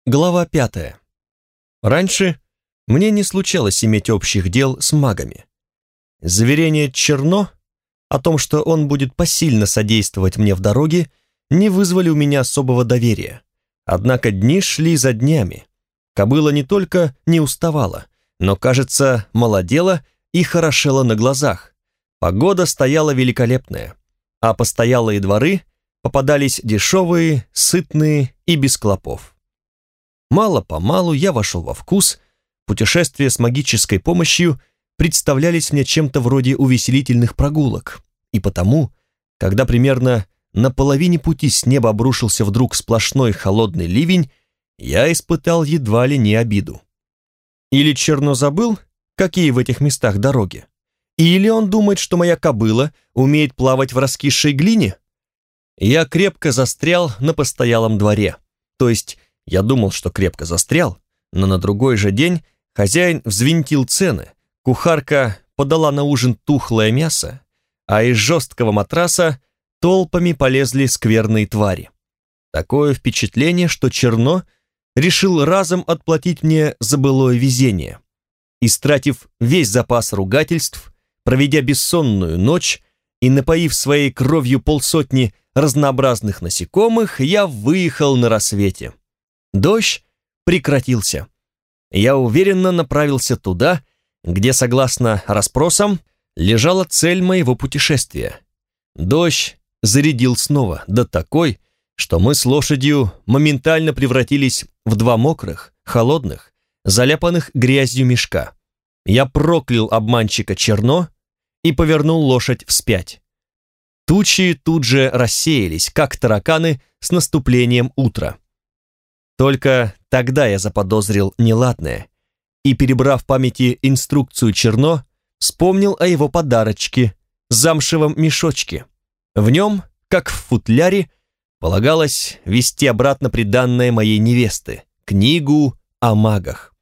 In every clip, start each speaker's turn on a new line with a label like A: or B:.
A: Глава 5. Раньше мне не случалось иметь общих дел с магами. Заверение Черно о том, что он будет посильно содействовать мне в дороге, не вызвали у меня особого доверия. Однако дни шли за днями. Кобыла не только не уставала, но, кажется, молодела и хорошела на глазах. Погода стояла великолепная, а постоялые дворы попадались дешевые, сытные и без клопов. Мало-помалу я вошел во вкус, путешествия с магической помощью представлялись мне чем-то вроде увеселительных прогулок, и потому, когда примерно на половине пути с неба обрушился вдруг сплошной холодный ливень, я испытал едва ли не обиду. Или Черно забыл, какие в этих местах дороги, или он думает, что моя кобыла умеет плавать в раскисшей глине. Я крепко застрял на постоялом дворе, то есть я думал, что крепко застрял, но на другой же день хозяин взвинтил цены, кухарка подала на ужин тухлое мясо, а из жесткого матраса толпами полезли скверные твари. Такое впечатление, что Черно решил разом отплатить мне за былое везение. Истратив весь запас ругательств, проведя бессонную ночь и напоив своей кровью полсотни разнообразных насекомых, я выехал на рассвете. Дождь прекратился. Я уверенно направился туда, где, согласно расспросам, лежала цель моего путешествия. Дождь зарядил снова, да такой, что мы с лошадью моментально превратились в два мокрых, холодных, заляпанных грязью мешка. Я проклял обманщика Черно и повернул лошадь вспять. Тучи тут же рассеялись, как тараканы с наступлением утра. Только тогда я заподозрил неладное и, перебрав в памяти инструкцию Черно, вспомнил о его подарочке, замшевом мешочке. В нем, как в футляре, полагалось везти обратно приданное моей невесты, книгу о магах.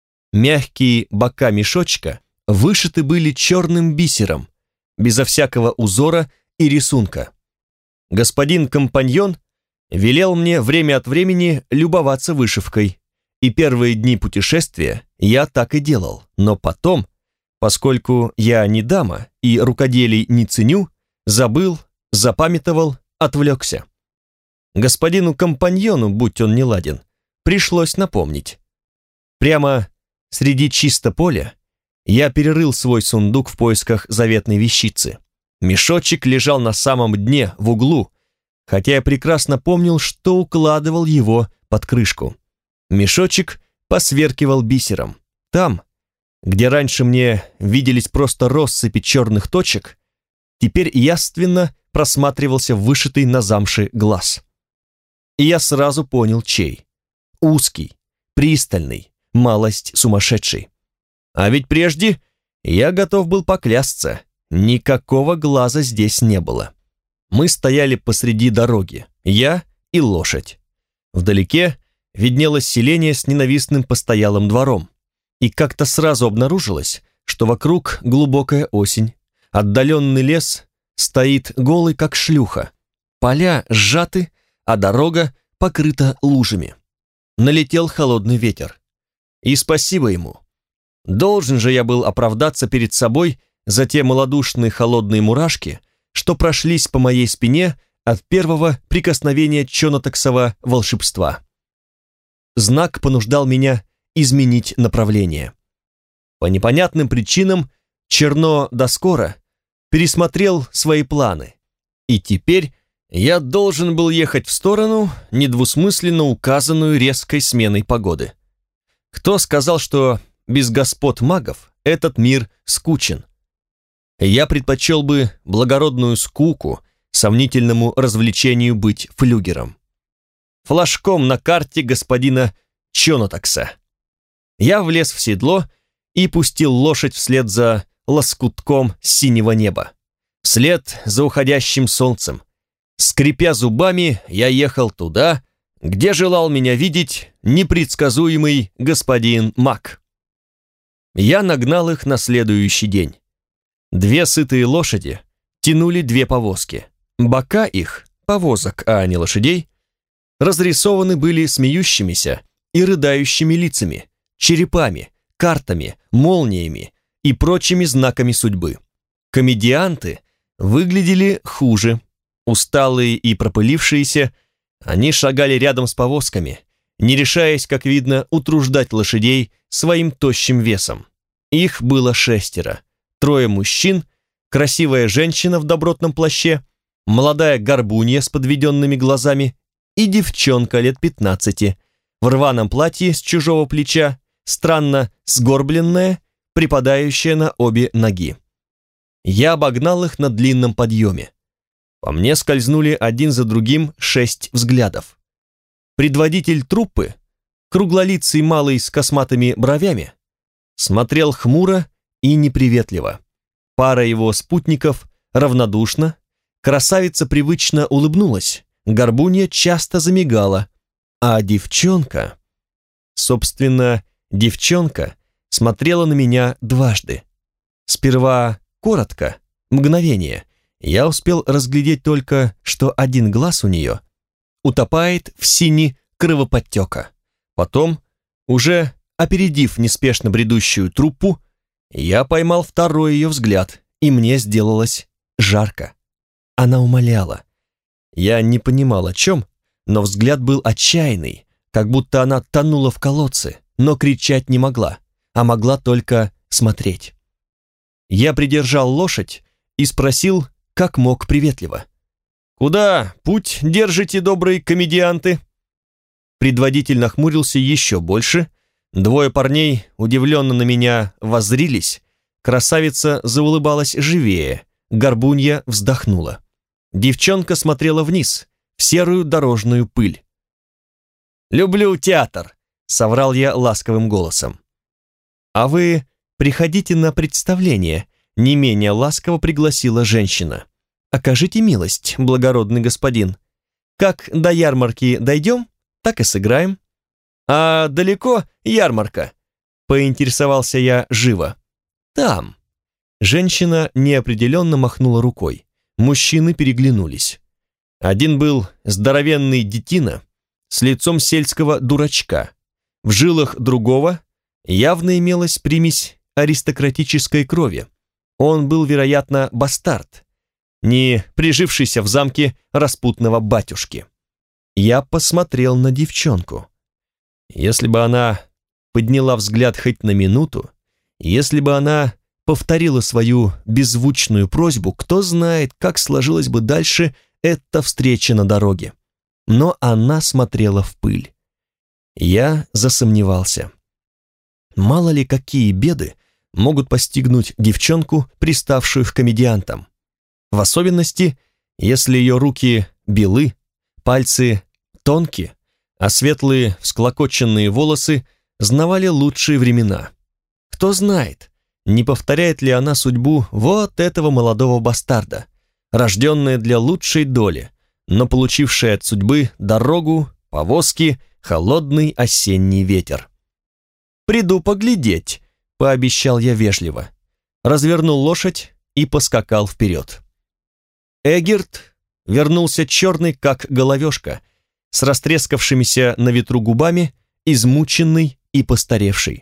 A: Мягкие бока мешочка вышиты были черным бисером, безо всякого узора и рисунка. Господин-компаньон велел мне время от времени любоваться вышивкой, и первые дни путешествия я так и делал, но потом, поскольку я не дама и рукоделий не ценю, забыл, запамятовал, отвлекся. Господину-компаньону, будь он неладен, пришлось напомнить. Прямо среди чисто поля я перерыл свой сундук в поисках заветной вещицы. Мешочек лежал на самом дне, в углу, хотя я прекрасно помнил, что укладывал его под крышку. Мешочек посверкивал бисером. Там, где раньше мне виделись просто россыпи черных точек, теперь явственно просматривался вышитый на замше глаз. И я сразу понял, чей. Узкий, пристальный, малость сумасшедший. А ведь прежде я готов был поклясться, никакого глаза здесь не было. Мы стояли посреди дороги, я и лошадь. Вдалеке виднелось селение с ненавистным постоялым двором, и как-то сразу обнаружилось, что вокруг глубокая осень, отдаленный лес стоит голый, как шлюха, поля сжаты, а дорога покрыта лужами. Налетел холодный ветер. И спасибо ему. Должен же я был оправдаться перед собой за те малодушные холодные мурашки, что прошлись по моей спине от первого прикосновения чонотоксового волшебства. Знак понуждал меня изменить направление. По непонятным причинам Черно до скоро пересмотрел свои планы, и теперь я должен был ехать в сторону, недвусмысленно указанную резкой сменой погоды. Кто сказал, что без господ магов этот мир скучен? Я предпочел бы благородную скуку сомнительному развлечению быть флюгером. Флажком на карте господина Чонотокса. Я влез в седло и пустил лошадь вслед за лоскутком синего неба, вслед за уходящим солнцем. Скрипя зубами, я ехал туда, где желал меня видеть непредсказуемый господин Мак. Я нагнал их на следующий день. Две сытые лошади тянули две повозки. Бока их, повозок, а не лошадей, разрисованы были смеющимися и рыдающими лицами, черепами, картами, молниями и прочими знаками судьбы. Комедианты выглядели хуже. Усталые и пропылившиеся, они шагали рядом с повозками, не решаясь, как видно, утруждать лошадей своим тощим весом. Их было 6: 3 мужчин, красивая женщина в добротном плаще, молодая горбунья с подведенными глазами и девчонка лет 15 в рваном платье с чужого плеча, странно сгорбленная, припадающая на обе ноги. Я обогнал их на длинном подъеме. По мне скользнули один за другим 6 взглядов. Предводитель труппы, круглолицый малый с косматыми бровями, смотрел хмуро и неприветливо. Пара его спутников равнодушно, красавица привычно улыбнулась, горбунья часто замигала, а девчонка... Собственно, девчонка смотрела на меня дважды. Сперва коротко, мгновение. Я успел разглядеть только, что один глаз у нее утопает в сине кровоподтека. Потом, уже опередив неспешно бредущую труппу, я поймал второй ее взгляд, и мне сделалось жарко. Она умоляла. Я не понимал, о чем, но взгляд был отчаянный, как будто она тонула в колодце, но кричать не могла, а могла только смотреть. Я придержал лошадь и спросил, как мог приветливо: «Куда путь держите, добрые комедианты?» Предводитель нахмурился еще больше, 2 парней удивленно на меня воззрились, красавица заулыбалась живее, горбунья вздохнула. Девчонка смотрела вниз, в серую дорожную пыль. «Люблю театр», — соврал я ласковым голосом. «А вы приходите на представление», — не менее ласково пригласила женщина. «Окажите милость, благородный господин. Как до ярмарки дойдем, так и сыграем». «А далеко ярмарка?» — поинтересовался я живо. «Там». Женщина неопределенно махнула рукой. Мужчины переглянулись. Один был здоровенный детина с лицом сельского дурачка. В жилах другого явно имелась примесь аристократической крови. Он был, вероятно, бастард, не прижившийся в замке распутного батюшки. Я посмотрел на девчонку. Если бы она подняла взгляд хоть на минуту, если бы она повторила свою беззвучную просьбу, кто знает, как сложилась бы дальше эта встреча на дороге. Но она смотрела в пыль. Я засомневался. Мало ли какие беды могут постигнуть девчонку, приставшую к комедиантам. В особенности, если ее руки белы, пальцы тонкие, а светлые всклокоченные волосы знавали лучшие времена. Кто знает, не повторяет ли она судьбу вот этого молодого бастарда, рожденная для лучшей доли, но получившая от судьбы дорогу, повозки, холодный осенний ветер. «Приду поглядеть», — пообещал я вежливо, развернул лошадь и поскакал вперед. Эггерт вернулся черный, как головешка, с растрескавшимися на ветру губами, измученный и постаревший.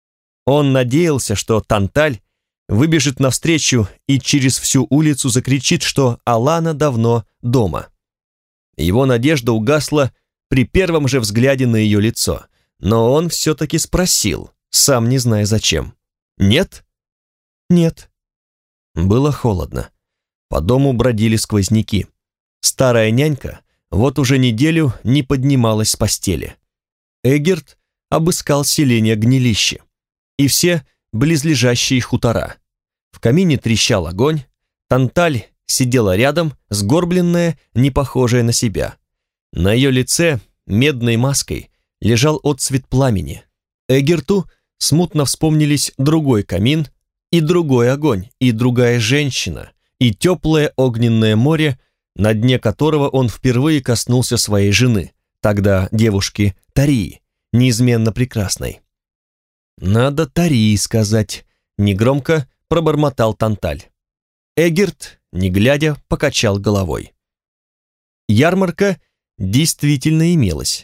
A: Он надеялся, что Танталь выбежит навстречу и через всю улицу закричит, что Алана давно дома. Его надежда угасла при первом же взгляде на ее лицо, но он все-таки спросил, сам не зная зачем. «Нет?» «Нет». Было холодно. По дому бродили сквозняки. Старая нянька вот уже неделю не поднималась с постели. Эггерт обыскал селение Гнилище и все близлежащие хутора. В камине трещал огонь, Танталь сидела рядом, сгорбленная, не похожая на себя. На ее лице медной маской лежал отцвет пламени. Эггерту смутно вспомнились другой камин, и другой огонь, и другая женщина, и теплое огненное море, на дне которого он впервые коснулся своей жены, тогда девушки Тарии, неизменно прекрасной. «Надо Тарии сказать», — негромко пробормотал Танталь. Эггерт, не глядя, покачал головой. Ярмарка действительно имелась,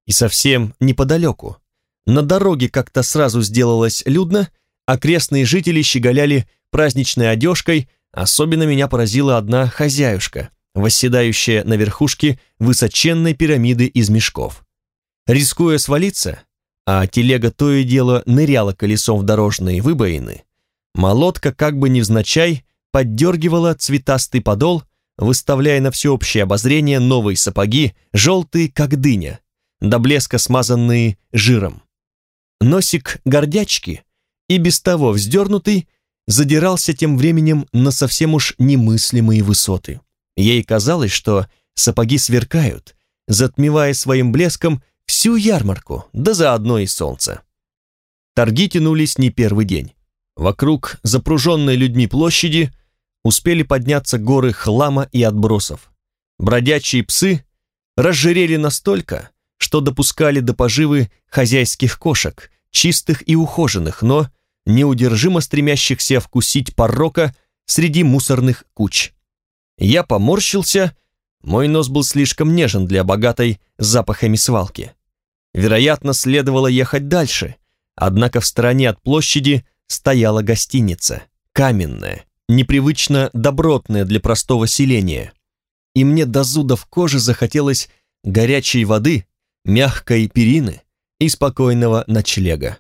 A: И совсем неподалеку. На дороге как-то сразу сделалось людно, окрестные жители щеголяли праздничной одежкой, особенно меня поразила одна хозяюшка, восседающая на верхушке высоченной пирамиды из мешков. Рискуя свалиться, а телега то и дело ныряла колесом в дорожные выбоины, молотка как бы невзначай поддергивала цветастый подол, выставляя на всеобщее обозрение новые сапоги, желтые как дыня, до блеска смазанные жиром. Носик гордячки, и без того вздернутый, задирался тем временем на совсем уж немыслимые высоты. Ей казалось, что сапоги сверкают, затмевая своим блеском всю ярмарку, да заодно и солнце. Торги тянулись не первый день. Вокруг запруженной людьми площади успели подняться горы хлама и отбросов. Бродячие псы разжирели настолько, что допускали до поживы хозяйских кошек, чистых и ухоженных, но неудержимо стремящихся вкусить порока среди мусорных куч. Я поморщился, мой нос был слишком нежен для богатой запахами свалки. Вероятно, следовало ехать дальше, однако в стороне от площади стояла гостиница, каменная, непривычно добротная для простого селения. И мне до зуда в коже захотелось горячей воды, мягкой перины и спокойного ночлега.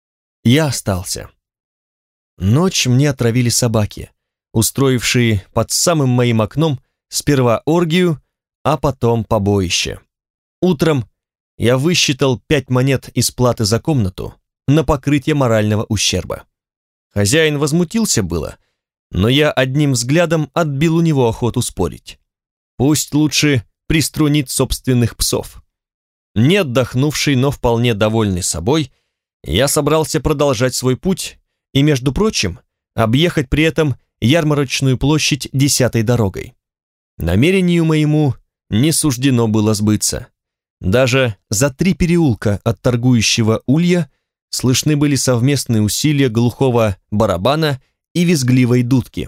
A: Я остался. Ночь мне отравили собаки, устроившие под самым моим окном сперва оргию, а потом побоище. Утром я высчитал 5 монет из платы за комнату на покрытие морального ущерба. Хозяин возмутился было, но я одним взглядом отбил у него охоту спорить. Пусть лучше приструнит собственных псов. Не отдохнувший, но вполне довольный собой, я собрался продолжать свой путь и, между прочим, объехать при этом ярмарочную площадь 10-й дорогой. Намерению моему не суждено было сбыться. Даже за 3 переулка от торгующего улья слышны были совместные усилия глухого барабана и визгливой дудки.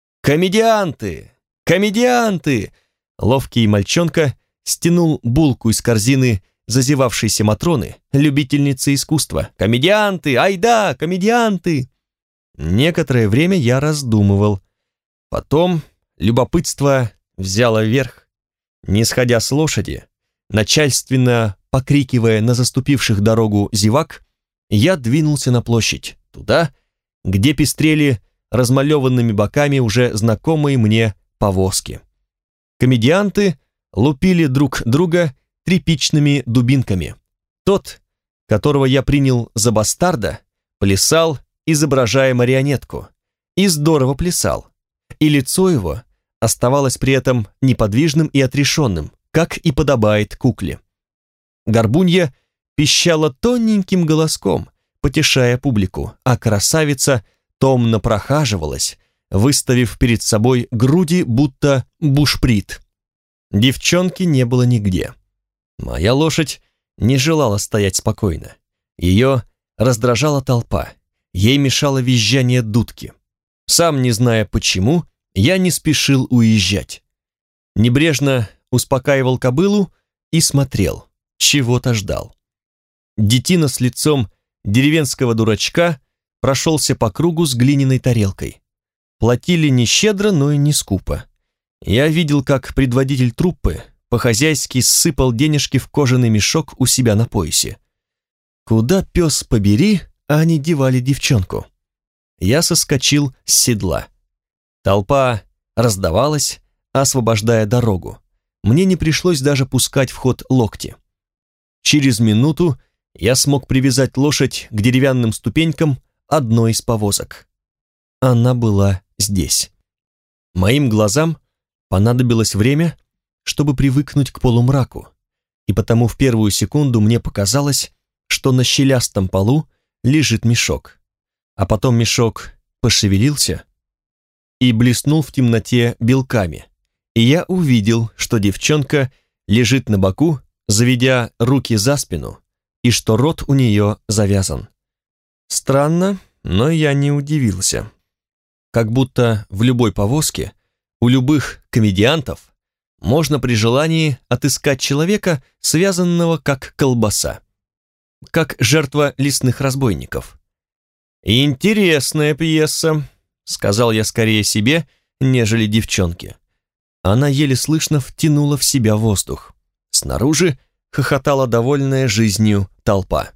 A: «Комедианты! Комедианты!» Ловкий мальчонка стянул булку из корзины зазевавшейся Матроны, любительницы искусства. «Комедианты! Айда, комедианты!» Некоторое время я раздумывал. Потом любопытство взяло верх. Не сходя с лошади, начальственно покрикивая на заступивших дорогу зевак, я двинулся на площадь, туда, где пестрели размалеванными боками уже знакомые мне повозки. Комедианты лупили друг друга тряпичными дубинками. Тот, которого я принял за бастарда, плясал, изображая марионетку, и здорово плясал, и лицо его оставалось при этом неподвижным и отрешенным, как и подобает кукле. Горбунья пищала тоненьким голоском, потешая публику, а красавица томно прохаживалась, выставив перед собой груди, будто бушприт. Девчонки не было нигде. Моя лошадь не желала стоять спокойно. Ее раздражала толпа, ей мешало визжание дудки. Сам не зная почему, я не спешил уезжать. Небрежно успокаивал кобылу и смотрел, чего-то ждал. Детина с лицом деревенского дурачка прошелся по кругу с глиняной тарелкой. Платили не щедро, но и не скупо. Я видел, как предводитель труппы по-хозяйски сыпал денежки в кожаный мешок у себя на поясе. Куда, пес побери, а они девали девчонку? Я соскочил с седла. Толпа раздавалась, освобождая дорогу. Мне не пришлось даже пускать в ход локти. Через минуту я смог привязать лошадь к деревянным ступенькам одной из повозок. Она была здесь. Моим глазам понадобилось время, чтобы привыкнуть к полумраку, и потому в первую секунду мне показалось, что на щелястом полу лежит мешок. А потом мешок пошевелился и блеснул в темноте белками, и я увидел, что девчонка лежит на боку, заведя руки за спину, и что рот у нее завязан. Странно, но я не удивился. Как будто в любой повозке, у любых комедиантов, можно при желании отыскать человека, связанного как колбаса, как жертва лесных разбойников. «Интересная пьеса», — сказал я скорее себе, нежели девчонке. Она еле слышно втянула в себя воздух. Снаружи хохотала довольная жизнью толпа.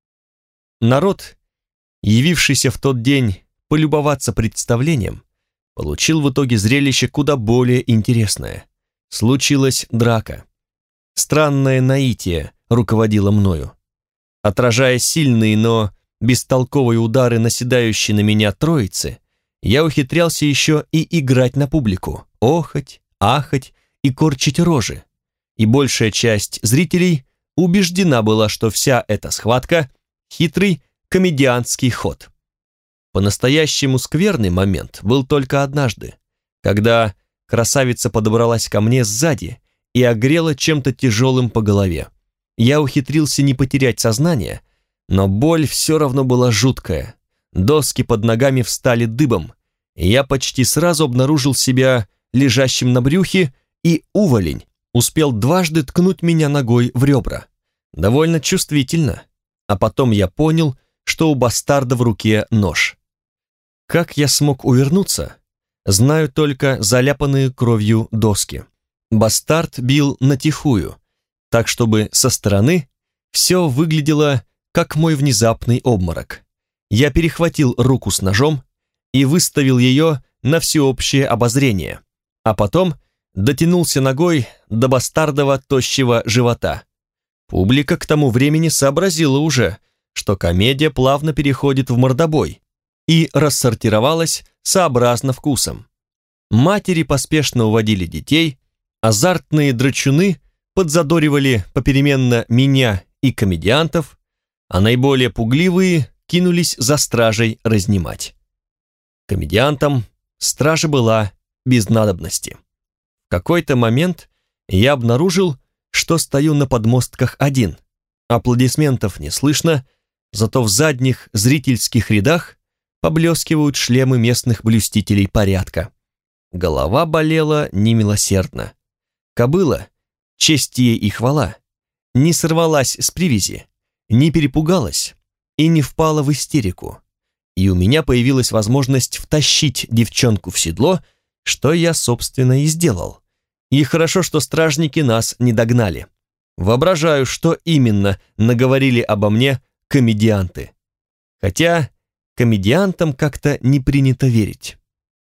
A: Народ, явившийся в тот день полюбоваться представлением, получил в итоге зрелище куда более интересное. Случилась драка. Странное наитие руководило мною. Отражая сильные, но бестолковые удары наседающей на меня троицы, я ухитрялся еще и играть на публику, охать, ахать и корчить рожи. И большая часть зрителей убеждена была, что вся эта схватка — хитрый комедиантский ход. По-настоящему скверный момент был только однажды, когда красавица подобралась ко мне сзади и огрела чем-то тяжелым по голове. Я ухитрился не потерять сознание, но боль все равно была жуткая. Доски под ногами встали дыбом, и я почти сразу обнаружил себя лежащим на брюхе, и уволень успел дважды ткнуть меня ногой в ребра. Довольно чувствительно. А потом я понял, что у бастарда в руке нож. Как я смог увернуться, знаю только заляпанные кровью доски. Бастард бил натихую, так чтобы со стороны все выглядело как мой внезапный обморок. Я перехватил руку с ножом и выставил ее на всеобщее обозрение, а потом дотянулся ногой до бастардова тощего живота. Публика к тому времени сообразила уже, что комедия плавно переходит в мордобой, и рассортировалась сообразно вкусом. Матери поспешно уводили детей, азартные драчуны подзадоривали попеременно меня и комедиантов, а наиболее пугливые кинулись за стражей разнимать. Комедиантам стража была без надобности. В какой-то момент я обнаружил, что стою на подмостках один. Аплодисментов не слышно, зато в задних зрительских рядах поблескивают шлемы местных блюстителей порядка. Голова болела немилосердно. Кобыла, честь ей и хвала, не сорвалась с привязи, не перепугалась и не впала в истерику. И у меня появилась возможность втащить девчонку в седло, что я, собственно, и сделал. И хорошо, что стражники нас не догнали. Воображаю, что именно наговорили обо мне комедианты. Хотя комедиантам как-то не принято верить.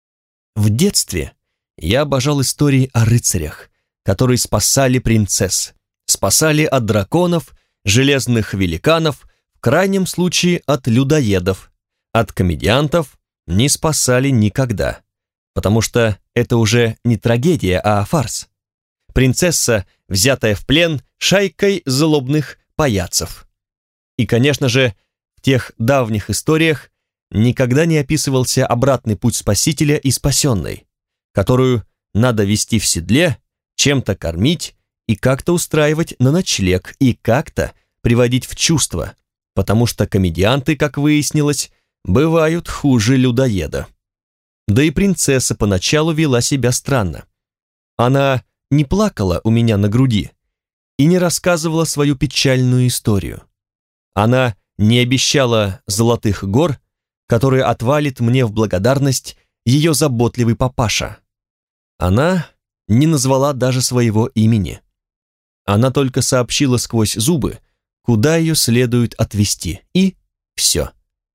A: В детстве я обожал истории о рыцарях, которые спасали принцесс, спасали от драконов, железных великанов, в крайнем случае от людоедов. От комедиантов не спасали никогда, потому что это уже не трагедия, а фарс. Принцесса, взятая в плен шайкой злобных паяцев. И, конечно же, в тех давних историях никогда не описывался обратный путь спасителя и спасенной, которую надо вести в седле, чем-то кормить и как-то устраивать на ночлег и как-то приводить в чувство, потому что комедианты, как выяснилось, бывают хуже людоеда. Да и принцесса поначалу вела себя странно. Она не плакала у меня на груди и не рассказывала свою печальную историю. Она не обещала золотых гор, которые отвалит мне в благодарность ее заботливый папаша. Она не назвала даже своего имени. Она только сообщила сквозь зубы, куда ее следует отвезти, и все.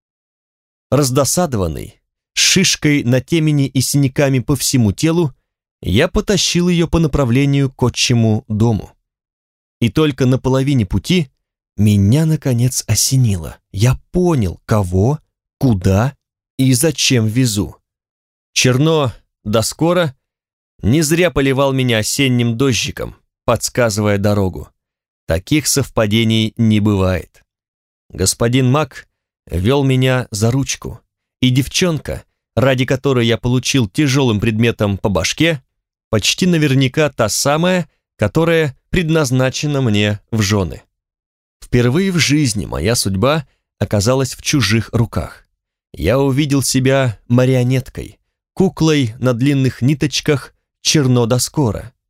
A: Раздосадованный, с шишкой на темени и синяками по всему телу, я потащил ее по направлению к отчему дому. И только на половине пути меня, наконец, осенило. Я понял, кого, куда и зачем везу. Черно да скоро не зря поливал меня осенним дождиком, подсказывая дорогу. Таких совпадений не бывает. Господин Мак вел меня за ручку, и девчонка, ради которой я получил тяжелым предметом по башке, почти наверняка та самая, которая предназначена мне в жены. Впервые в жизни моя судьба оказалась в чужих руках. Я увидел себя марионеткой, куклой на длинных ниточках черно да скоро.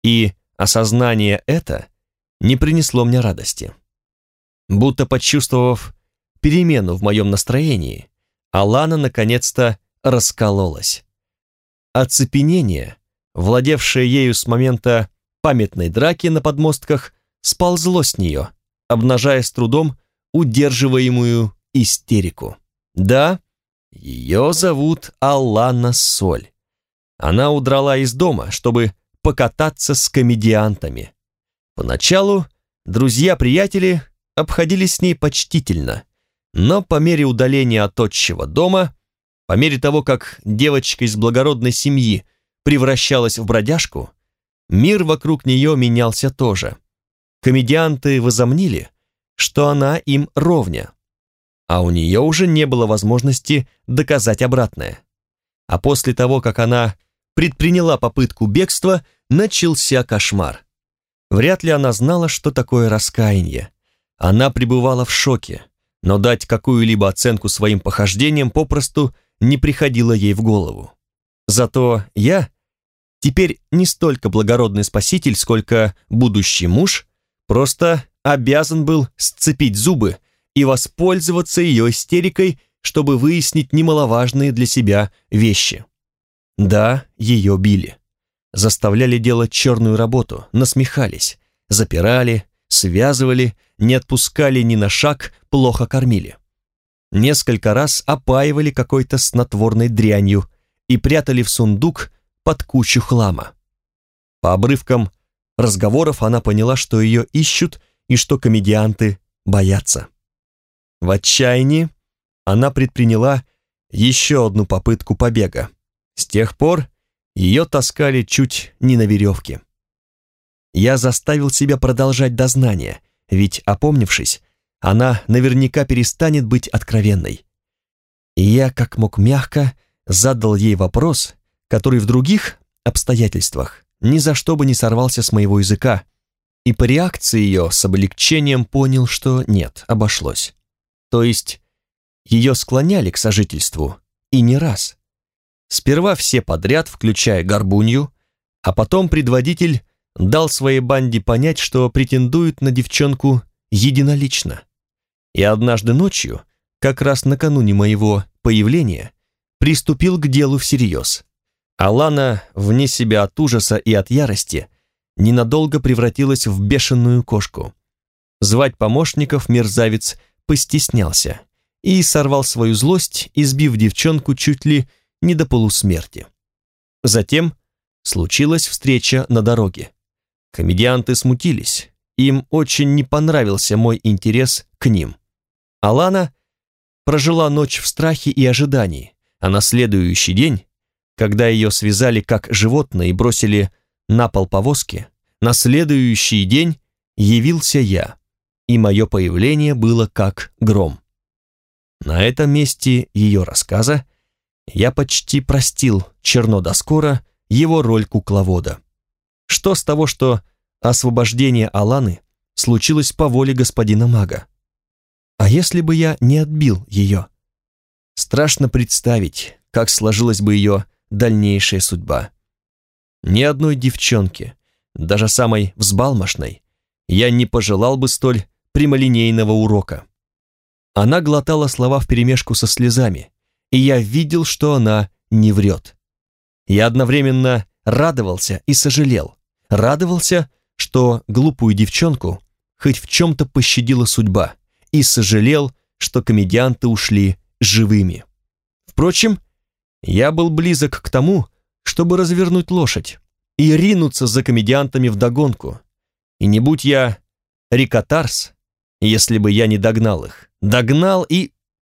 A: и осознание это не принесло мне радости. Будто почувствовав перемену в моем настроении, Алана наконец-то раскололась. Оцепенение, владевшее ею с момента памятной драки на подмостках, сползло с нее, обнажая с трудом удерживаемую истерику. Да, ее зовут Алана Соль. Она удрала из дома, чтобы покататься с комедиантами. Поначалу друзья-приятели обходились с ней почтительно, но по мере удаления от отчего дома, по мере того, как девочка из благородной семьи превращалась в бродяжку, мир вокруг нее менялся тоже. Комедианты возомнили, что она им ровня, а у нее уже не было возможности доказать обратное. А после того, как она предприняла попытку бегства, начался кошмар. Вряд ли она знала, что такое раскаяние. Она пребывала в шоке, но дать какую-либо оценку своим похождениям попросту не приходило ей в голову. Зато я, теперь не столько благородный спаситель, сколько будущий муж, просто обязан был сцепить зубы и воспользоваться ее истерикой, чтобы выяснить немаловажные для себя вещи. Да, ее били. Заставляли делать черную работу, насмехались, запирали, связывали, не отпускали ни на шаг, плохо кормили. Несколько раз опаивали какой-то снотворной дрянью и прятали в сундук под кучу хлама. По обрывкам разговоров она поняла, что ее ищут и что комедианты боятся. В отчаянии она предприняла еще одну попытку побега. С тех пор ее таскали чуть не на веревке. Я заставил себя продолжать дознание, ведь, опомнившись, она наверняка перестанет быть откровенной. И я, как мог мягко, задал ей вопрос, который в других обстоятельствах ни за что бы не сорвался с моего языка, и по реакции ее с облегчением понял, что нет, обошлось. То есть ее склоняли к сожительству, и не раз. Сперва все подряд, включая Горбунью, а потом предводитель дал своей банде понять, что претендует на девчонку единолично. И однажды ночью, как раз накануне моего появления, приступил к делу всерьез. Алана, вне себя от ужаса и от ярости, ненадолго превратилась в бешеную кошку. Звать помощников мерзавец постеснялся и сорвал свою злость, избив девчонку чуть ли не до полусмерти. Затем случилась встреча на дороге. Комедианты смутились, им очень не понравился мой интерес к ним. Алана прожила ночь в страхе и ожидании, а на следующий день, когда ее связали как животное и бросили на пол повозки, на следующий день явился я, и мое появление было как гром. На этом месте ее рассказа я почти простил Черно да Скоро его роль кукловода. Что с того, что освобождение Аланы случилось по воле господина мага? А если бы я не отбил ее? Страшно представить, как сложилась бы ее дальнейшая судьба. Ни одной девчонке, даже самой взбалмошной, я не пожелал бы столь прямолинейного урока. Она глотала слова вперемешку со слезами, и я видел, что она не врет. Я одновременно радовался и сожалел. Радовался, что глупую девчонку хоть в чем-то пощадила судьба, и сожалел, что комедианты ушли живыми. Впрочем, я был близок к тому, чтобы развернуть лошадь и ринуться за комедиантами вдогонку. И не будь я Рикотарс, если бы я не догнал их. Догнал и...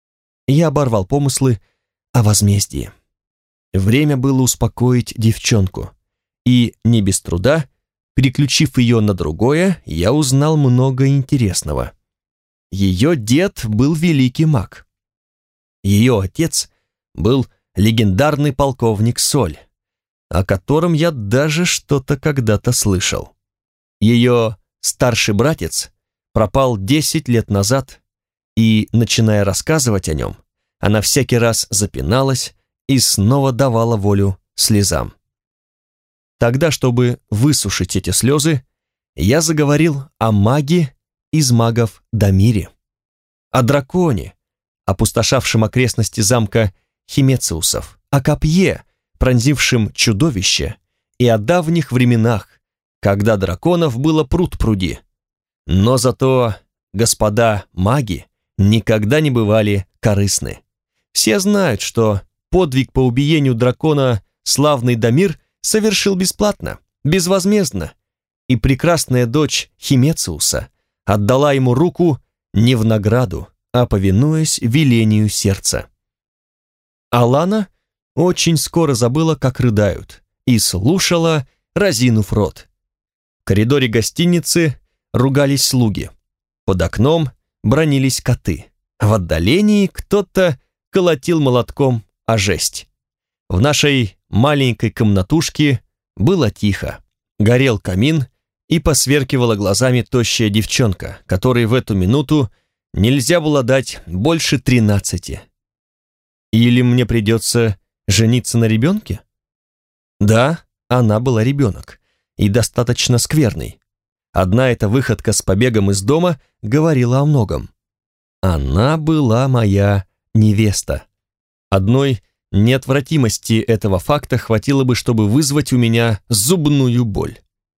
A: Я оборвал помыслы о возмездии. Время было успокоить девчонку, и не без труда, переключив ее на другое, я узнал много интересного. Ее дед был великий маг. Ее отец был легендарный полковник Соль, о котором я даже что-то когда-то слышал. Ее старший братец пропал 10 лет назад, и, начиная рассказывать о нем, она всякий раз запиналась и снова давала волю слезам. Тогда, чтобы высушить эти слезы, я заговорил о маге из магов Дамире, о драконе, опустошавшем окрестности замка Химециусов, о копье, пронзившем чудовище, и о давних временах, когда драконов было пруд-пруди. Но зато господа маги никогда не бывали корыстны. Все знают, что подвиг по убиению дракона славный Дамир совершил бесплатно, безвозмездно, и прекрасная дочь Химециуса отдала ему руку не в награду, а повинуясь велению сердца. Алана очень скоро забыла, как рыдают, и слушала, разинув рот. В коридоре гостиницы ругались слуги. Под окном бранились коты. В отдалении кто-то колотил молотком о жесть. В нашей маленькой комнатушке было тихо. Горел камин, и посверкивала глазами тощая девчонка, которой в эту минуту нельзя было дать больше 13. Или мне придется жениться на ребенке? Да, она была ребенок, и достаточно скверный. Одна эта выходка с побегом из дома говорила о многом. Она была моя невеста. Одной неотвратимости этого факта хватило бы, чтобы вызвать у меня зубную боль.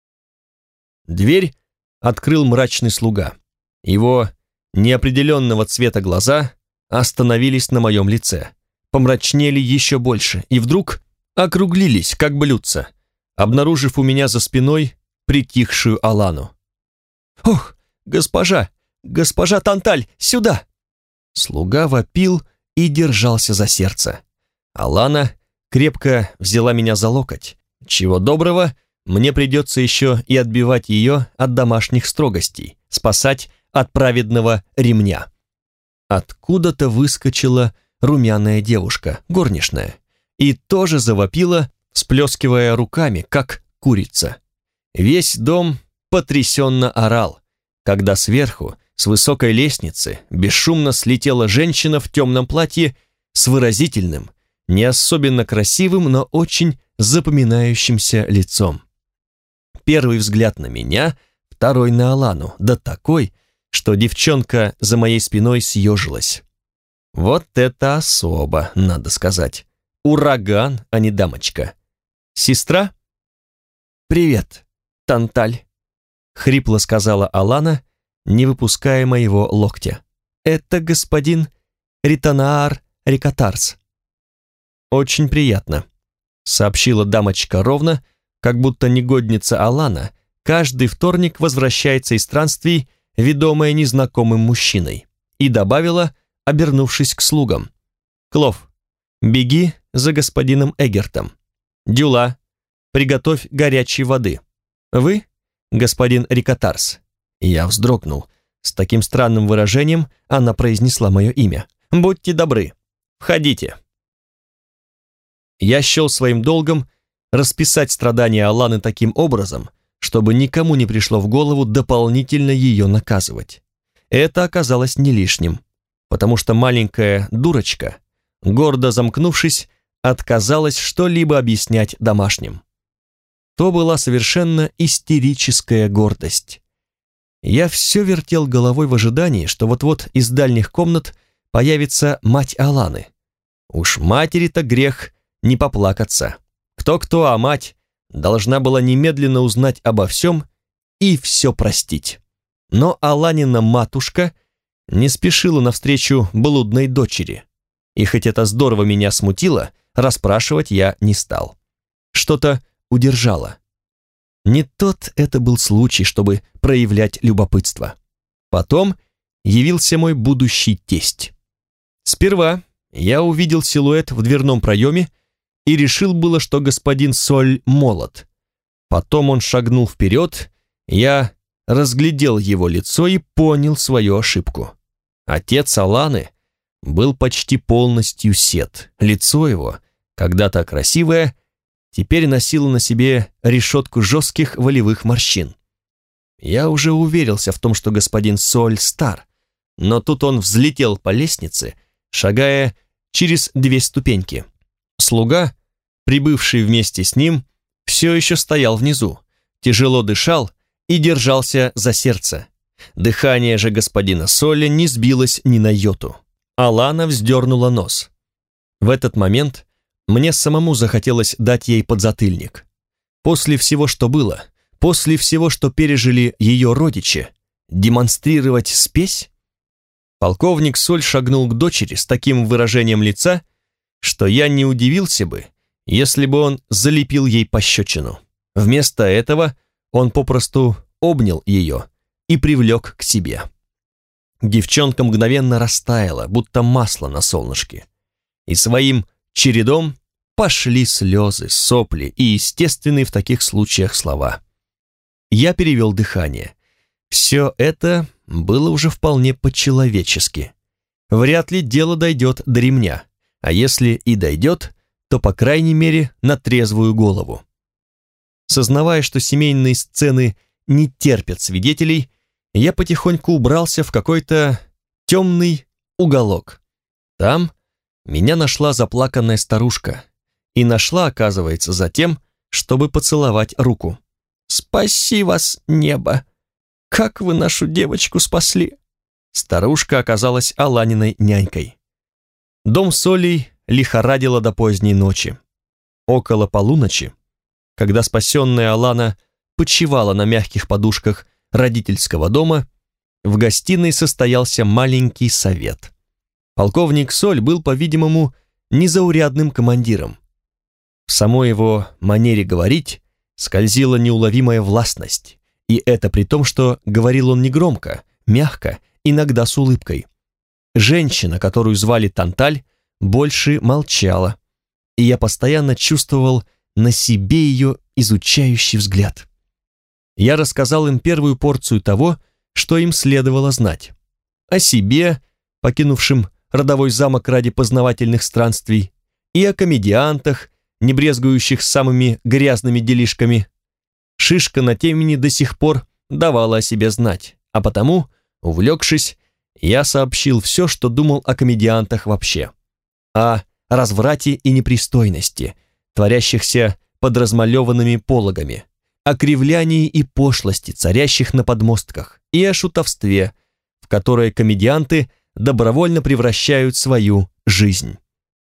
A: Дверь открыл мрачный слуга. Его неопределенного цвета глаза остановились на моем лице, помрачнели еще больше и вдруг округлились, как блюдца, обнаружив у меня за спиной притихшую Алану. «Ох, госпожа Танталь, сюда!» Слуга вопил и держался за сердце. Алана крепко взяла меня за локоть. Чего доброго, мне придется еще и отбивать ее от домашних строгостей, спасать от праведного ремня. Откуда-то выскочила румяная девушка, горничная, и тоже завопила, всплескивая руками, как курица. Весь дом потрясенно орал, когда сверху, с высокой лестницы, бесшумно слетела женщина в темном платье с выразительным, не особенно красивым, но очень запоминающимся лицом. Первый взгляд на меня, второй на Алану, да такой, что девчонка за моей спиной съежилась. Вот это особо, надо сказать. Ураган, а не дамочка. Сестра? «Привет, Танталь», — хрипло сказала Алана, не выпуская моего локтя. «Это господин Ританаар Рикатарс». «Очень приятно», — сообщила дамочка ровно, как будто негодница Алана каждый вторник возвращается из странствий, ведомая незнакомым мужчиной, и добавила, обернувшись к слугам: «Клов, беги за господином Эгертом. Дюла, приготовь горячей воды. Вы, господин Рикатарс». Я вздрогнул. С таким странным выражением она произнесла мое имя. «Будьте добры, входите». Я счел своим долгом расписать страдания Аланы таким образом, чтобы никому не пришло в голову дополнительно ее наказывать. Это оказалось не лишним, потому что маленькая дурочка, гордо замкнувшись, отказалась что-либо объяснять домашним. То была совершенно истерическая гордость. Я все вертел головой в ожидании, что вот-вот из дальних комнат появится мать Аланы. Уж матери-то грех не поплакаться. Кто-кто, а мать должна была немедленно узнать обо всем и все простить. Но Аланина матушка не спешила навстречу блудной дочери, и хоть это здорово меня смутило, расспрашивать я не стал. Что-то удержало. Не тот это был случай, чтобы проявлять любопытство. Потом явился мой будущий тесть. Сперва я увидел силуэт в дверном проеме и решил было, что господин Соль молод. Потом он шагнул вперед, я разглядел его лицо и понял свою ошибку. Отец Аланы был почти полностью сед. Лицо его, когда-то красивое, теперь носило на себе решетку жестких волевых морщин. Я уже уверился в том, что господин Соль стар, но тут он взлетел по лестнице, шагая через 2 ступеньки. Слуга, прибывший вместе с ним, все еще стоял внизу, тяжело дышал и держался за сердце. Дыхание же господина Солли не сбилось ни на йоту. Алана вздернула нос. В этот момент мне самому захотелось дать ей подзатыльник. После всего, что было, после всего, что пережили ее родичи, демонстрировать спесь? Полковник Соль шагнул к дочери с таким выражением лица, что я не удивился бы, если бы он залепил ей пощечину. Вместо этого он попросту обнял ее и привлек к себе. Девчонка мгновенно растаяла, будто масло на солнышке. И своим чередом пошли слезы, сопли и естественные в таких случаях слова. Я перевел дыхание. Все это было уже вполне по-человечески. Вряд ли дело дойдет до ремня, а если и дойдет, то, по крайней мере, на трезвую голову. Сознавая, что семейные сцены не терпят свидетелей, я потихоньку убрался в какой-то темный уголок. Там меня нашла заплаканная старушка. И нашла, оказывается, за тем, чтобы поцеловать руку. «Спаси вас, небо! Как вы нашу девочку спасли!» Старушка оказалась Аланиной нянькой. Дом Солей лихорадило до поздней ночи. Около полуночи, когда спасенная Алана почивала на мягких подушках родительского дома, в гостиной состоялся маленький совет. Полковник Соль был, по-видимому, незаурядным командиром. В самой его манере говорить скользила неуловимая властность, и это при том, что говорил он негромко, мягко, иногда с улыбкой. Женщина, которую звали Танталь, больше молчала, и я постоянно чувствовал на себе ее изучающий взгляд. Я рассказал им первую порцию того, что им следовало знать. О себе, покинувшем родовой замок ради познавательных странствий, и о комедиантах, не брезгующих самыми грязными делишками. Шишка на темени до сих пор давала о себе знать, а потому, увлекшись, я сообщил все, что думал о комедиантах вообще. О разврате и непристойности, творящихся под размалеванными пологами, о кривлянии и пошлости, царящих на подмостках, и о шутовстве, в которое комедианты добровольно превращают свою жизнь.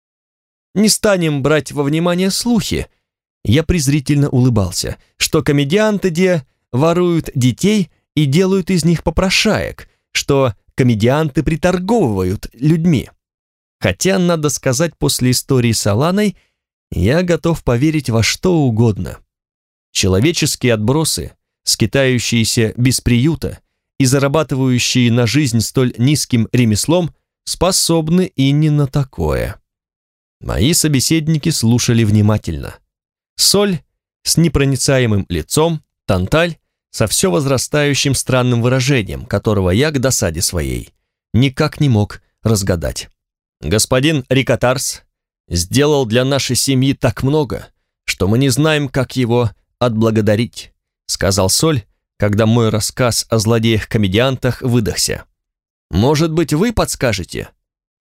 A: Не станем брать во внимание слухи, я презрительно улыбался, что комедианты воруют детей и делают из них попрошаек, что комедианты приторговывают людьми. Хотя, надо сказать, после истории с Аланой я готов поверить во что угодно. Человеческие отбросы, скитающиеся без приюта и зарабатывающие на жизнь столь низким ремеслом, способны и не на такое. Мои собеседники слушали внимательно. Соль с непроницаемым лицом, Танталь со все возрастающим странным выражением, которого я к досаде своей никак не мог разгадать. Господин Рикотарс сделал для нашей семьи так много, что мы не знаем, как его отблагодарить, сказал Соль, когда мой рассказ о злодеях-комедиантах выдохся. Может быть, вы подскажете?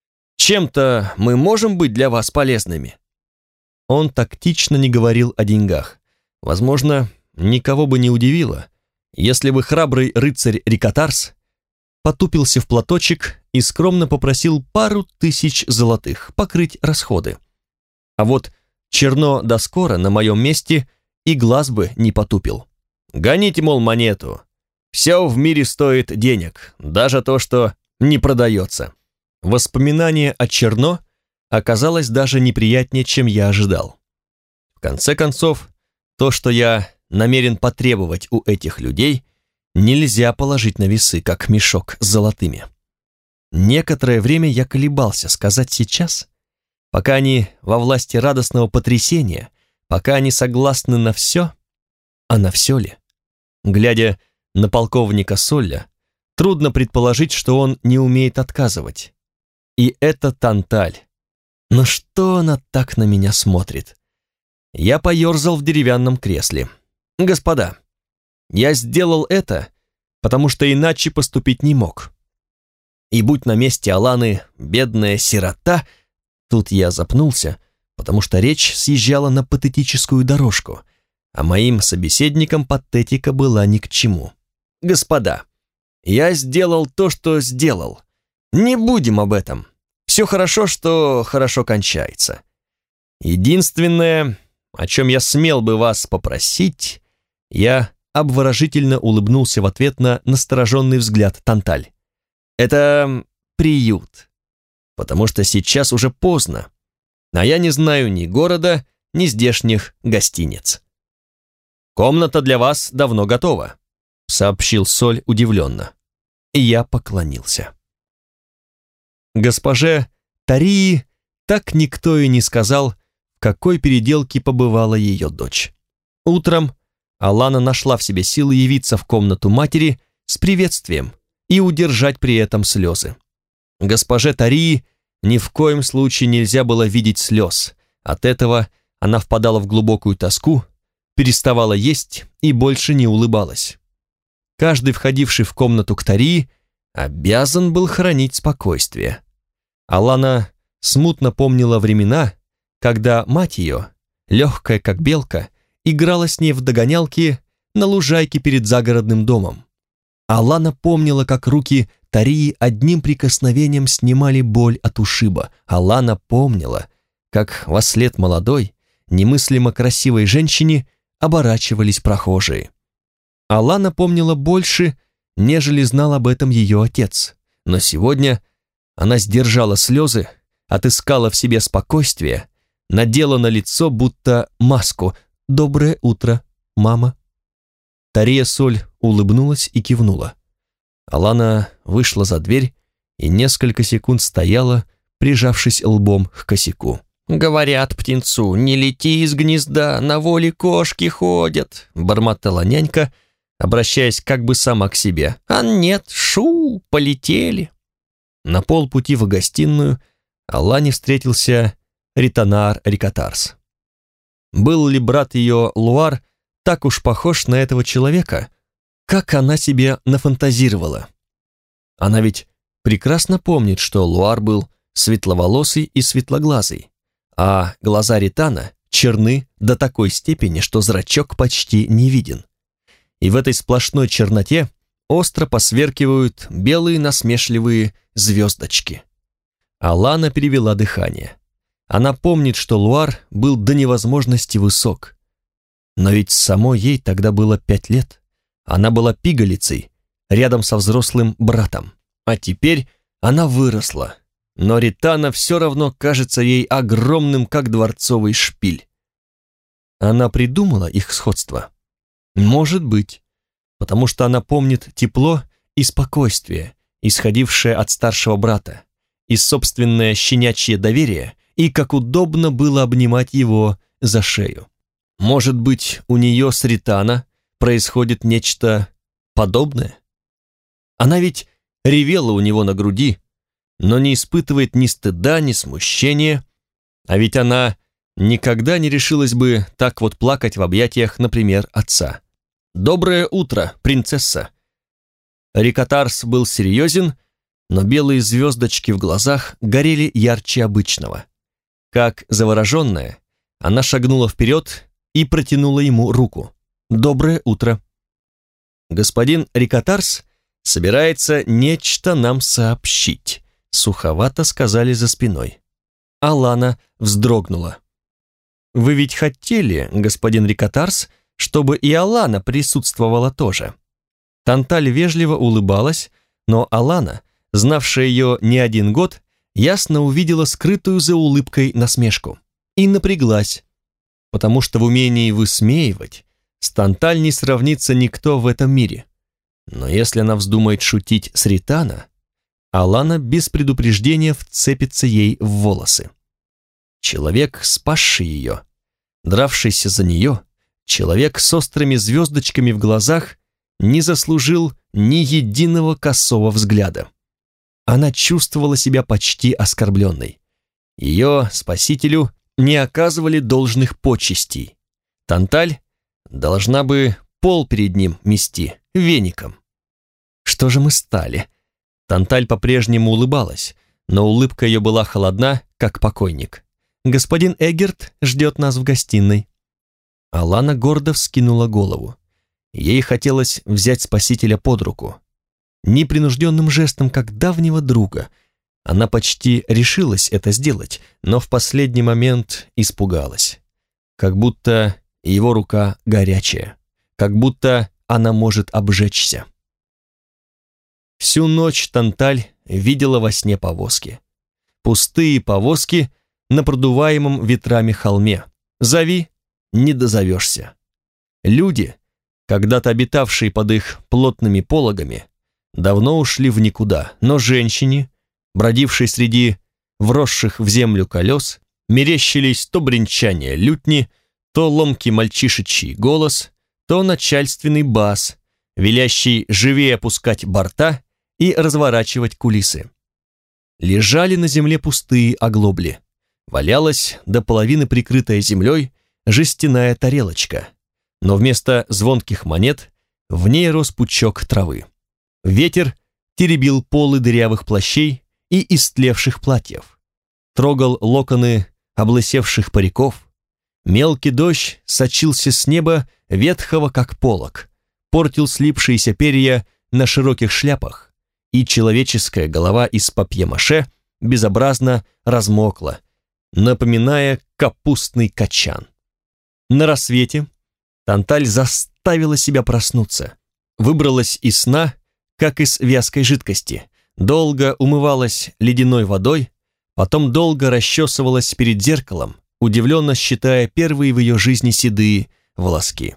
A: Чем-то мы можем быть для вас полезными?» Он тактично не говорил о деньгах. Возможно, никого бы не удивило, если бы храбрый рыцарь Рикотарс потупился в платочек и скромно попросил 5000 золотых покрыть расходы. А вот Черно да Скоро на моем месте и глаз бы не потупил. Гоните, мол, монету. Все в мире стоит денег, даже то, что не продается. Воспоминание о Черно оказалось даже неприятнее, чем я ожидал. В конце концов, то, что я намерен потребовать у этих людей, нельзя положить на весы, как мешок с золотыми. Некоторое время я колебался, сказать сейчас, пока они во власти радостного потрясения, пока они согласны на все, а на все ли? Глядя на полковника Солля, трудно предположить, что он не умеет отказывать. И это Танталь. Но что она так на меня смотрит? Я поерзал в деревянном кресле. Господа, я сделал это, потому что иначе поступить не мог. И будь на месте Аланы бедная сирота, тут я запнулся, потому что речь съезжала на патетическую дорожку. а моим собеседникам патетика была ни к чему. «Господа, я сделал то, что сделал. Не будем об этом. Все хорошо, что хорошо кончается. Единственное, о чем я смел бы вас попросить...» Я обворожительно улыбнулся в ответ на настороженный взгляд Танталь. «Это приют, потому что сейчас уже поздно, а я не знаю ни города, ни здешних гостиниц». «Комната для вас давно готова», — сообщил Соль удивленно. И я поклонился. Госпоже Тарии так никто и не сказал, в какой переделке побывала ее дочь. Утром Алана нашла в себе силы явиться в комнату матери с приветствием и удержать при этом слезы. Госпоже Тарии ни в коем случае нельзя было видеть слез. От этого она впадала в глубокую тоску, переставала есть и больше не улыбалась. Каждый, входивший в комнату к Тарии, обязан был хранить спокойствие. Алана смутно помнила времена, когда мать ее, легкая как белка, играла с ней в догонялки на лужайке перед загородным домом. Алана помнила, как руки Тарии одним прикосновением снимали боль от ушиба. Алана помнила, как вослед молодой, немыслимо красивой женщине оборачивались прохожие. Алана помнила больше, нежели знал об этом ее отец. Но сегодня она сдержала слезы, отыскала в себе спокойствие, надела на лицо будто маску. «Доброе утро, мама». Тария Соль улыбнулась и кивнула. Алана вышла за дверь и несколько секунд стояла, прижавшись лбом к косяку. «Говорят птенцу, не лети из гнезда, на воле кошки ходят», бормотала нянька, обращаясь как бы сама к себе. «А нет, шу, полетели». На полпути в гостиную Алане встретился Ританар Рикатарс. Был ли брат ее Луар так уж похож на этого человека, как она себе нафантазировала? Она ведь прекрасно помнит, что Луар был светловолосый и светлоглазый, а глаза Ритана черны до такой степени, что зрачок почти не виден. И в этой сплошной черноте остро посверкивают белые насмешливые звездочки. Алана перевела дыхание. Она помнит, что Луар был до невозможности высок. Но ведь самой ей тогда было 5 лет. Она была пигалицей, рядом со взрослым братом. А теперь она выросла. Но Ритана все равно кажется ей огромным, как дворцовый шпиль. Она придумала их сходство? Может быть, потому что она помнит тепло и спокойствие, исходившее от старшего брата, и собственное щенячье доверие, и как удобно было обнимать его за шею. Может быть, у нее с Ритана происходит нечто подобное? Она ведь ревела у него на груди, но не испытывает ни стыда, ни смущения, а ведь она никогда не решилась бы так вот плакать в объятиях, например, отца. «Доброе утро, принцесса!» Рикатарс был серьезен, но белые звездочки в глазах горели ярче обычного. Как завороженная, она шагнула вперед и протянула ему руку. «Доброе утро!» «Господин Рикатарс собирается нечто нам сообщить», суховато сказали за спиной. Алана вздрогнула. «Вы ведь хотели, господин Рикатарс, чтобы и Алана присутствовала тоже?» Танталь вежливо улыбалась, но Алана, знавшая ее не один год, ясно увидела скрытую за улыбкой насмешку и напряглась, потому что в умении высмеивать с Танталь не сравнится никто в этом мире. Но если она вздумает шутить с Ритана, Алана без предупреждения вцепится ей в волосы. Человек, спасший ее, дравшийся за нее, человек с острыми звездочками в глазах, не заслужил ни единого косого взгляда. Она чувствовала себя почти оскорбленной. Ее спасителю не оказывали должных почестей. Танталь должна бы пол перед ним мести веником. Что же мы стали? Танталь по-прежнему улыбалась, но улыбка ее была холодна, как покойник. «Господин Эггерт ждет нас в гостиной». Алана гордо вскинула голову. Ей хотелось взять спасителя под руку. Непринужденным жестом, как давнего друга. Она почти решилась это сделать, но в последний момент испугалась. Как будто его рука горячая, как будто она может обжечься. Всю ночь Танталь видела во сне повозки. Пустые повозки на продуваемом ветрами холме. Зови, не дозовешься. Люди, когда-то обитавшие под их плотными пологами, давно ушли в никуда, но женщине, бродившей среди вросших в землю колес, мерещились то бренчание лютни, то ломкий мальчишечий голос, то начальственный бас, велящий живее опускать борта и разворачивать кулисы. Лежали на земле пустые оглобли. Валялась до половины прикрытая землей жестяная тарелочка, но вместо звонких монет в ней рос пучок травы. Ветер теребил полы дырявых плащей и истлевших платьев, трогал локоны облысевших париков. Мелкий дождь сочился с неба ветхого, как полог, портил слипшиеся перья на широких шляпах, и человеческая голова из папье-маше безобразно размокла, напоминая капустный качан. На рассвете Танталь заставила себя проснуться, выбралась из сна, как из вязкой жидкости, долго умывалась ледяной водой, потом долго расчесывалась перед зеркалом, удивленно считая первые в ее жизни седые волоски.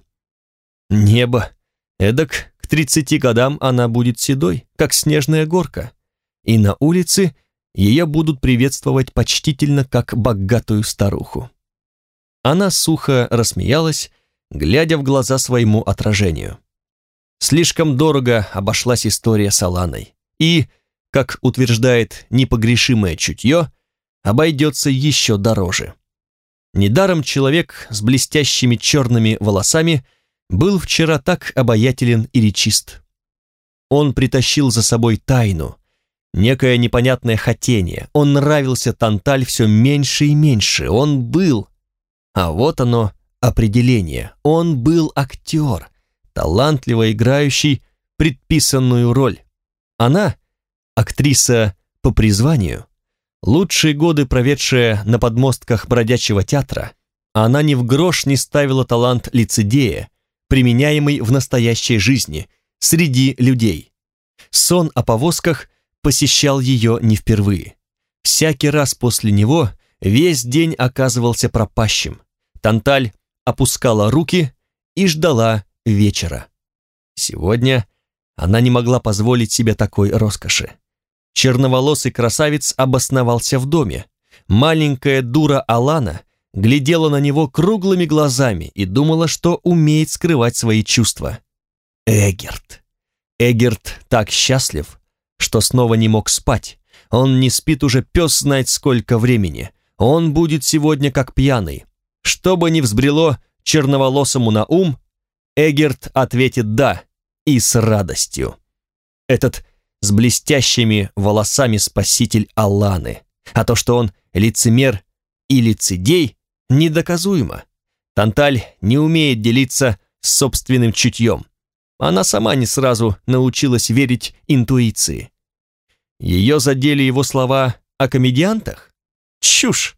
A: Небо! Эдак к 30 годам она будет седой, как снежная горка, и на улице ее будут приветствовать почтительно, как богатую старуху. Она сухо рассмеялась, глядя в глаза своему отражению. Слишком дорого обошлась история с Аланой, и, как утверждает непогрешимое чутье, обойдется еще дороже. Недаром человек с блестящими черными волосами был вчера так обаятелен и речист. Он притащил за собой тайну, некое непонятное хотение. Он нравился Танталь все меньше и меньше. Он был, а вот оно определение, он был актер, талантливо играющий предписанную роль. Она, актриса по призванию, лучшие годы проведшая на подмостках бродячего театра, она ни в грош не ставила талант лицедея, применяемый в настоящей жизни, среди людей. Сон о повозках посещал ее не впервые. Всякий раз после него весь день оказывался пропащим. Танталь опускала руки и ждала вечера. Сегодня она не могла позволить себе такой роскоши. Черноволосый красавец обосновался в доме. Маленькая дура Алана глядела на него круглыми глазами и думала, что умеет скрывать свои чувства. Эгерт. Эгерт так счастлив, что снова не мог спать. Он не спит уже пес знает сколько времени. Он будет сегодня как пьяный. Что бы ни взбрело черноволосому на ум, Эгерт ответит «да» и с радостью. Этот с блестящими волосами спаситель Аланы. А то, что он лицемер и лицедей, недоказуемо. Танталь не умеет делиться с собственным чутьем. Она сама не сразу научилась верить интуиции. Ее задели его слова о комедиантах? Чушь!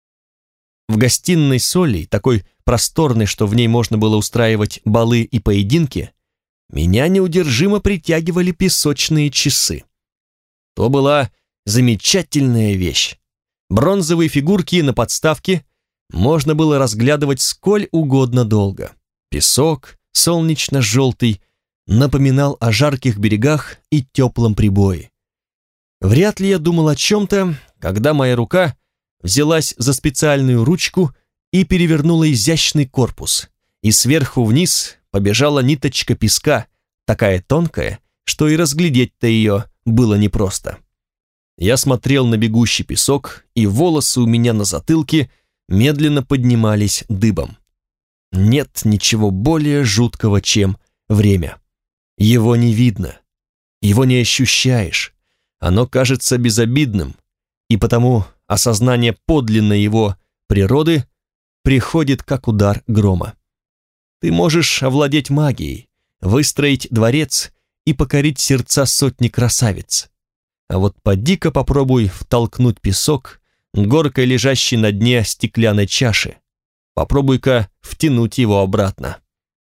A: В гостиной с Олей, такой просторной, что в ней можно было устраивать балы и поединки, меня неудержимо притягивали песочные часы. То была замечательная вещь. Бронзовые фигурки на подставке можно было разглядывать сколь угодно долго. Песок, солнечно-желтый, напоминал о жарких берегах и теплом прибое. Вряд ли я думал о чем-то, когда моя рука взялась за специальную ручку и перевернула изящный корпус, и сверху вниз побежала ниточка песка, такая тонкая, что и разглядеть-то ее было непросто. Я смотрел на бегущий песок, и волосы у меня на затылке медленно поднимались дыбом. Нет ничего более жуткого, чем время. Его не видно, его не ощущаешь, оно кажется безобидным, и потому осознание подлинной его природы приходит как удар грома. Ты можешь овладеть магией, выстроить дворец и покорить сердца сотни красавиц. А вот поди-ка попробуй втолкнуть песок горкой, лежащей на дне стеклянной чаши. Попробуй-ка втянуть его обратно.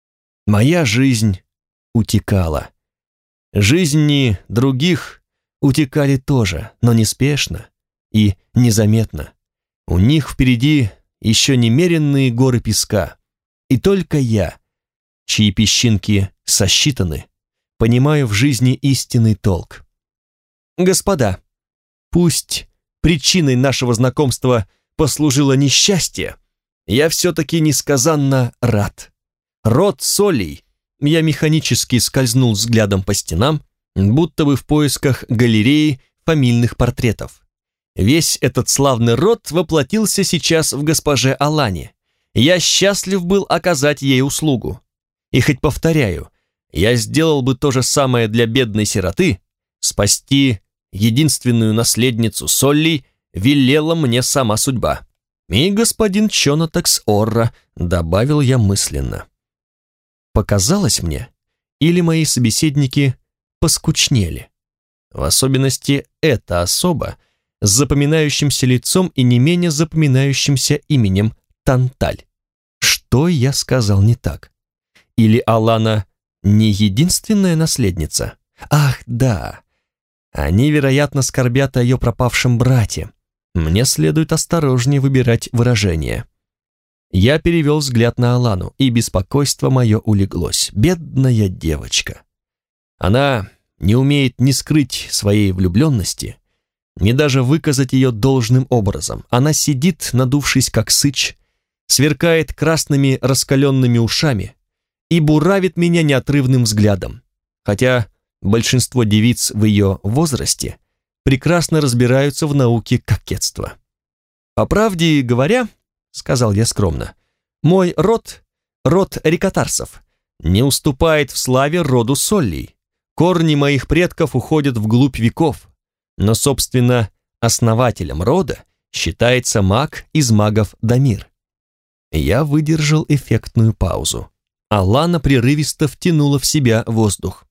A: Моя жизнь утекала. Жизни других утекали тоже, но неспешно и незаметно. У них впереди еще немеренные горы песка. И только я, чьи песчинки сосчитаны, понимаю в жизни истинный толк. Господа, пусть причиной нашего знакомства послужило несчастье, я все-таки несказанно рад. Род Соллей, я механически скользнул взглядом по стенам, будто бы в поисках галереи фамильных портретов. Весь этот славный род воплотился сейчас в госпоже Алане. Я счастлив был оказать ей услугу. И хоть повторяю, я сделал бы то же самое для бедной сироты, спасти единственную наследницу Соллей велела мне сама судьба. И господин Чонатакс Орра, добавил я мысленно. Показалось мне, или мои собеседники поскучнели. В особенности эта особа с запоминающимся лицом и не менее запоминающимся именем Танталь. Что я сказал не так? Или Алана не единственная наследница? Ах, да. Они, вероятно, скорбят о ее пропавшем брате. Мне следует осторожнее выбирать выражения. Я перевел взгляд на Алану, и беспокойство мое улеглось. Бедная девочка. Она не умеет ни скрыть своей влюбленности, ни даже выказать ее должным образом. Она сидит, надувшись как сыч, сверкает красными раскаленными ушами и буравит меня неотрывным взглядом, хотя большинство девиц в ее возрасте прекрасно разбираются в науке кокетства. «По правде говоря, — сказал я скромно, — мой род рикотарсов, не уступает в славе роду Соллей. Корни моих предков уходят вглубь веков, но, собственно, основателем рода считается маг из магов Дамир». Я выдержал эффектную паузу. Алана прерывисто втянула в себя воздух.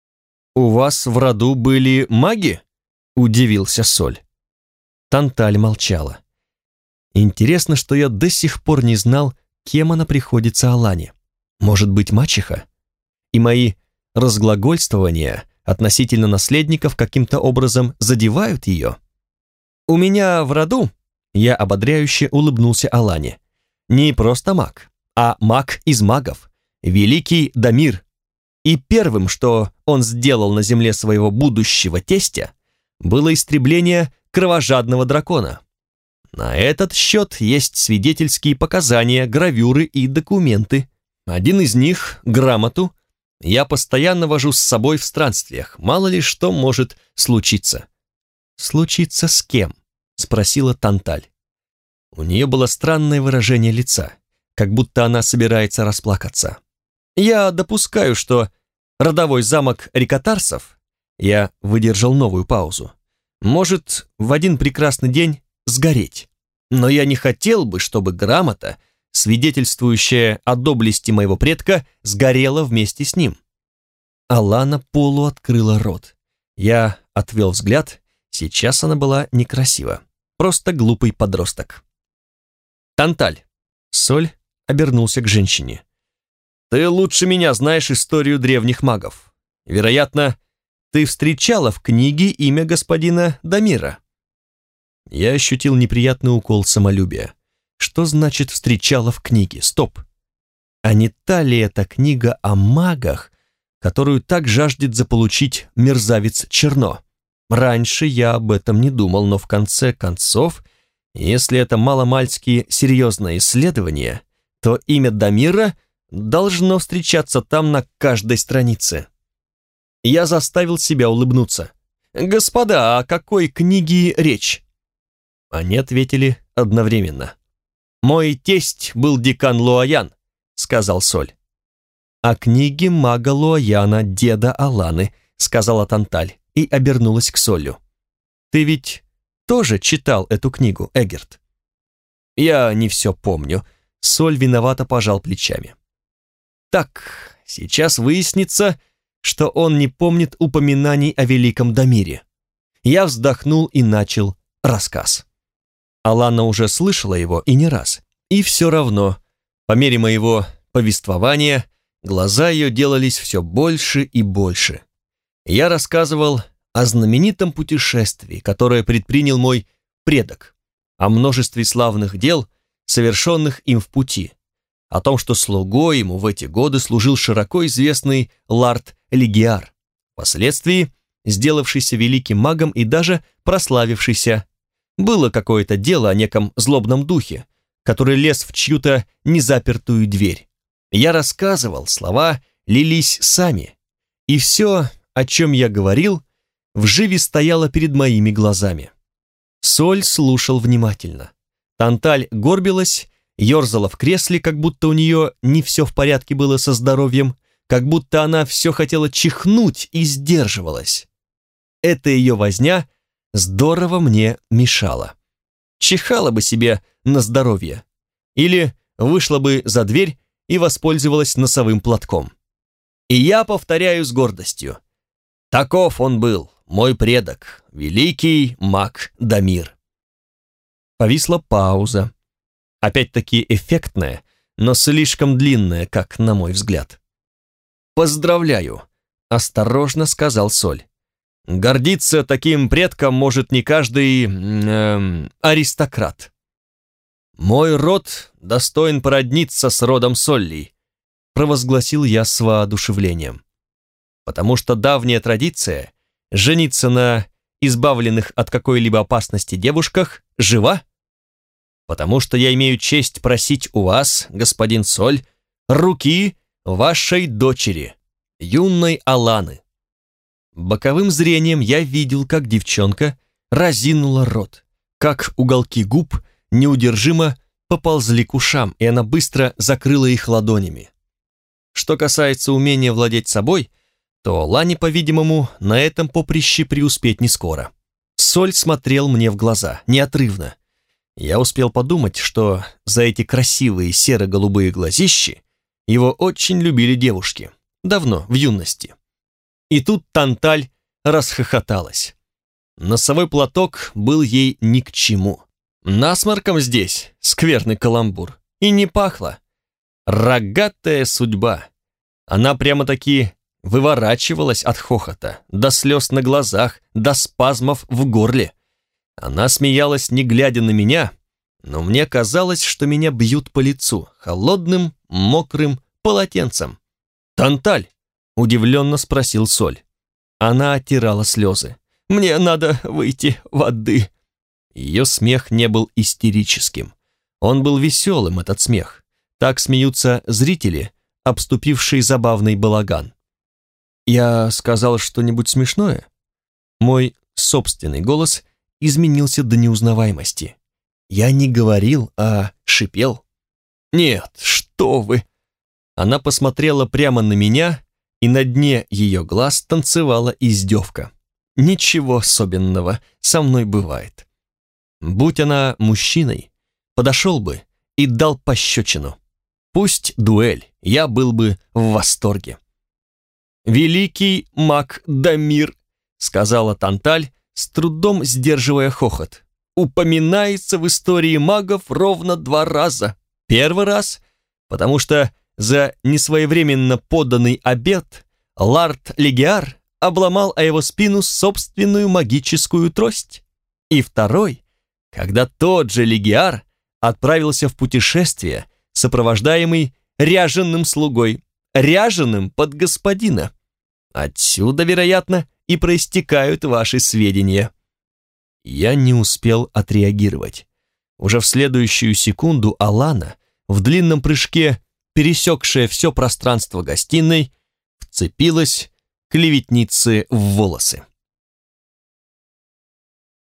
A: «У вас в роду были маги?» — удивился Соль. Танталь молчала. Интересно, что я до сих пор не знал, кем она приходится Алане. Может быть, мачеха? И мои разглагольствования относительно наследников каким-то образом задевают ее? «У меня в роду», — я ободряюще улыбнулся Алане, — «не просто маг, а маг из магов, великий Дамир. И первым, что он сделал на земле своего будущего тестя, было истребление кровожадного дракона. На этот счет есть свидетельские показания, гравюры и документы. Один из них, грамоту, я постоянно вожу с собой в странствиях, мало ли что может случиться». «Случиться с кем?» — спросила Танталь. У нее было странное выражение лица, как будто она собирается расплакаться. «Я допускаю, что родовой замок рикотарсов», я выдержал новую паузу, «может в один прекрасный день сгореть. Но я не хотел бы, чтобы грамота, свидетельствующая о доблести моего предка, сгорела вместе с ним». Алана полуоткрыла рот. Я отвел взгляд. Сейчас она была некрасива. Просто глупый подросток. «Танталь», — Соль обернулся к женщине, — «ты лучше меня знаешь историю древних магов. Вероятно, ты встречала в книге имя господина Дамира». Я ощутил неприятный укол самолюбия. Что значит «встречала в книге»? Стоп! А не та ли эта книга о магах, которую так жаждет заполучить мерзавец Черно? Раньше я об этом не думал, но в конце концов, если это маломальски серьезное исследование, то имя Дамира должно встречаться там на каждой странице. Я заставил себя улыбнуться. «Господа, о какой книге речь?» Они ответили одновременно. «Мой тесть был декан Луаян», — сказал Соль. «О книге мага Луаяна, деда Аланы», — сказала Танталь и обернулась к Солю. «Ты ведь тоже читал эту книгу, Эгерт?» «Я не все помню», — Соль виновато пожал плечами. Так, сейчас выяснится, что он не помнит упоминаний о великом Дамире. Я вздохнул и начал рассказ. Алана уже слышала его и не раз. И все равно, по мере моего повествования, глаза ее делались все больше и больше. Я рассказывал о знаменитом путешествии, которое предпринял мой предок, о множестве славных дел, совершенных им в пути, о том, что слугой ему в эти годы служил широко известный Лард Лигиар, впоследствии сделавшийся великим магом и даже прославившийся. Было какое-то дело о неком злобном духе, который лез в чью-то незапертую дверь. Я рассказывал, слова лились сами, и все, о чем я говорил, вживе стояло перед моими глазами. Соль слушал внимательно. Танталь горбилась, ерзала в кресле, как будто у нее не все в порядке было со здоровьем, как будто она все хотела чихнуть и сдерживалась. Эта ее возня здорово мне мешала. Чихала бы себе на здоровье. Или вышла бы за дверь и воспользовалась носовым платком. И я повторяю с гордостью. Таков он был, мой предок, великий маг Дамир. Повисла пауза. Опять-таки эффектная, но слишком длинная, как на мой взгляд. «Поздравляю», — осторожно сказал Соль. «Гордиться таким предком может не каждый аристократ». «Мой род достоин породниться с родом Соллий», — провозгласил я с воодушевлением. «Потому что давняя традиция жениться на избавленных от какой-либо опасности девушках жива? Потому что я имею честь просить у вас, господин Соль, руки вашей дочери, юной Аланы». Боковым зрением я видел, как девчонка разинула рот, как уголки губ неудержимо поползли к ушам, и она быстро закрыла их ладонями. Что касается умения владеть собой, то Лане, по-видимому, на этом поприще преуспеть не скоро. Соль смотрел мне в глаза, неотрывно. Я успел подумать, что за эти красивые серо-голубые глазищи его очень любили девушки, давно, в юности. И тут Танталь расхохоталась. Носовой платок был ей ни к чему. Насморком здесь скверный каламбур. И не пахло. Рогатая судьба. Она прямо-таки выворачивалась от хохота, до слез на глазах, до спазмов в горле. Она смеялась, не глядя на меня, но мне казалось, что меня бьют по лицу холодным, мокрым полотенцем. «Танталь!» — удивленно спросил Соль. Она оттирала слезы. «Мне надо выйти воды». Ее смех не был истерическим. Он был веселым, этот смех. Так смеются зрители, обступившие забавный балаган. Я сказал что-нибудь смешное? Мой собственный голос изменился до неузнаваемости. Я не говорил, а шипел. «Нет, что вы!» Она посмотрела прямо на меня, и на дне ее глаз танцевала издевка. «Ничего особенного со мной бывает». Будь она мужчиной, подошел бы и дал пощечину. Пусть дуэль, я был бы в восторге. «Великий маг Дамир», — сказала Танталь, с трудом сдерживая хохот, «упоминается в истории магов ровно 2 раза. Первый раз, потому что за несвоевременно поданный обет Лард Лигиар обломал о его спину собственную магическую трость. И второй, когда тот же Лигиар отправился в путешествие, сопровождаемый ряженым слугой, ряженым под господина. Отсюда, вероятно, и проистекают ваши сведения». Я не успел отреагировать. Уже в следующую секунду Алана, в длинном прыжке, пересекшая все пространство гостиной, вцепилась клеветнице в волосы.